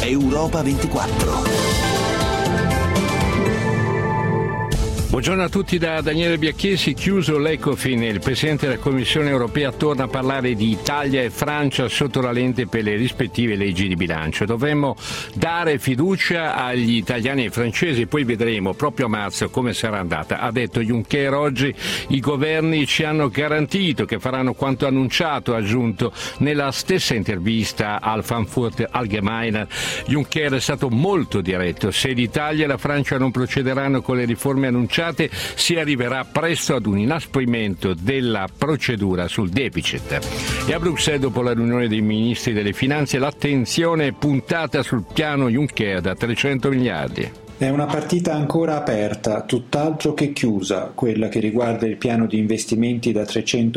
Europa 24. Buongiorno a tutti da Daniele Biacchesi. Chiuso l'Ecofin, il Presidente della Commissione europea torna a parlare di Italia e Francia sotto la lente per le rispettive leggi di bilancio. Dovremmo dare fiducia agli italiani e ai francesi, poi vedremo proprio a marzo come sarà andata. Ha detto Juncker oggi: i governi ci hanno garantito che faranno quanto annunciato, ha aggiunto nella stessa intervista al Frankfurter Allgemeiner. Juncker è stato molto diretto: se l'Italia e la Francia non procederanno con le riforme annunciate si arriverà presto ad un inasprimento della procedura sul deficit. E a Bruxelles, dopo la riunione dei ministri delle finanze, l'attenzione è puntata sul piano Juncker da 300 miliardi. È una partita ancora aperta, tutt'altro che chiusa, quella che riguarda il piano di investimenti da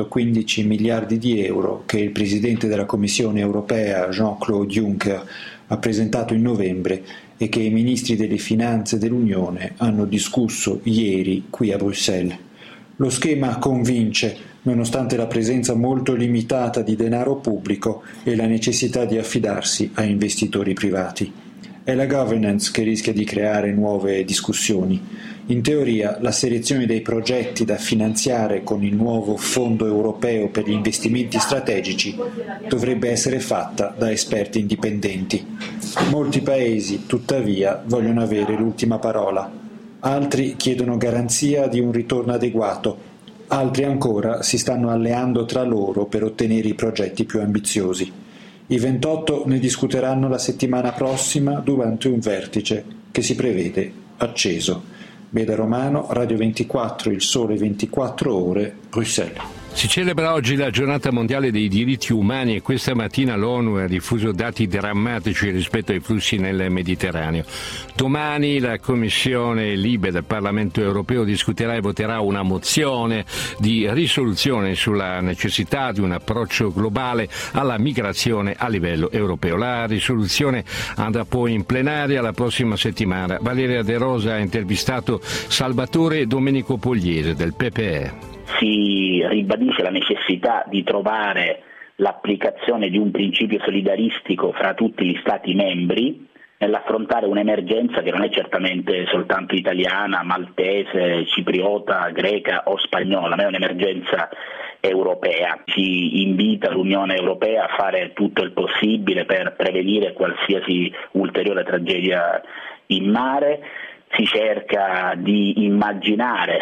315 miliardi di euro che il Presidente della Commissione europea Jean-Claude Juncker ha presentato in novembre e che i ministri delle finanze dell'Unione hanno discusso ieri qui a Bruxelles. Lo schema convince, nonostante la presenza molto limitata di denaro pubblico e la necessità di affidarsi a investitori privati. È la governance che rischia di creare nuove discussioni. In teoria, la selezione dei progetti da finanziare con il nuovo Fondo europeo per gli investimenti strategici dovrebbe essere fatta da esperti indipendenti. Molti paesi, tuttavia, vogliono avere l'ultima parola. Altri chiedono garanzia di un ritorno adeguato. Altri ancora si stanno alleando tra loro per ottenere i progetti più ambiziosi. I 28 ne discuteranno la settimana prossima durante un vertice che si prevede acceso. Beda Romano, Radio 24, Il Sole 24 Ore, Bruxelles. Si celebra oggi la giornata mondiale dei diritti umani e questa mattina l'ONU ha diffuso dati drammatici rispetto ai flussi nel Mediterraneo. Domani la Commissione Libe del Parlamento europeo discuterà e voterà una mozione di risoluzione sulla necessità di un approccio globale alla migrazione a livello europeo. La risoluzione andrà poi in plenaria la prossima settimana. Valeria De Rosa ha intervistato Salvatore Domenico Pogliese del PPE. Si ribadisce la necessità di trovare l'applicazione di un principio solidaristico fra tutti gli Stati membri nell'affrontare un'emergenza che non è certamente soltanto italiana, maltese, cipriota, greca o spagnola, ma è un'emergenza europea. Si invita l'Unione Europea a fare tutto il possibile per prevenire qualsiasi ulteriore tragedia in mare. Si cerca di immaginare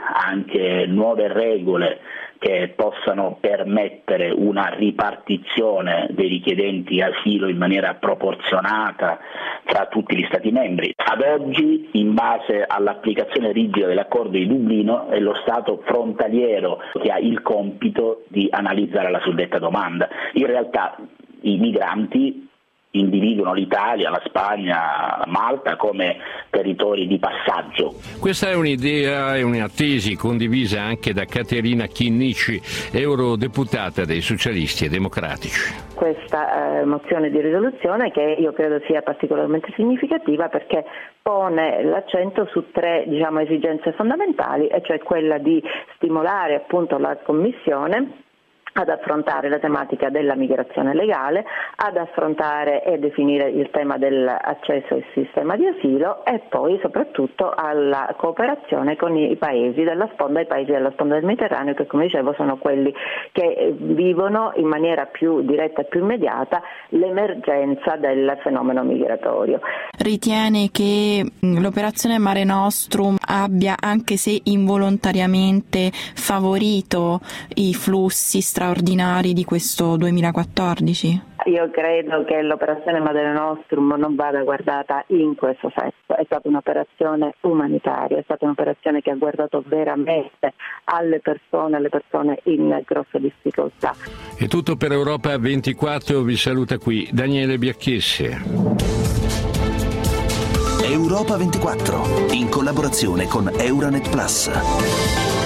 anche nuove regole che possano permettere una ripartizione dei richiedenti asilo in maniera proporzionata tra tutti gli Stati membri. Ad oggi, in base all'applicazione rigida dell'accordo di Dublino, è lo Stato frontaliero che ha il compito di analizzare la suddetta domanda. In realtà i migranti individuano l'Italia, la Spagna, Malta come territori di passaggio. Questa è un'idea e una tesi condivisa anche da Caterina Chinnici, eurodeputata dei Socialisti e Democratici. Questa mozione di risoluzione, che io credo sia particolarmente significativa perché pone l'accento su tre esigenze fondamentali, e cioè quella di stimolare appunto la Commissione ad affrontare la tematica della migrazione legale, ad affrontare e definire il tema dell'accesso al sistema di asilo e poi soprattutto alla cooperazione con i paesi della sponda, i paesi della sponda del Mediterraneo, che come dicevo sono quelli che vivono in maniera più diretta e più immediata l'emergenza del fenomeno migratorio. Ritiene che l'operazione Mare Nostrum abbia, anche se involontariamente, favorito i flussi straordinari di questo 2014? Io credo che l'operazione Mare Nostrum non vada guardata in questo senso. È stata un'operazione umanitaria, è stata un'operazione che ha guardato veramente alle persone in grossa difficoltà. È tutto per Europa 24, vi saluta qui Daniele Biacchessi. Europa 24, in collaborazione con Euranet Plus.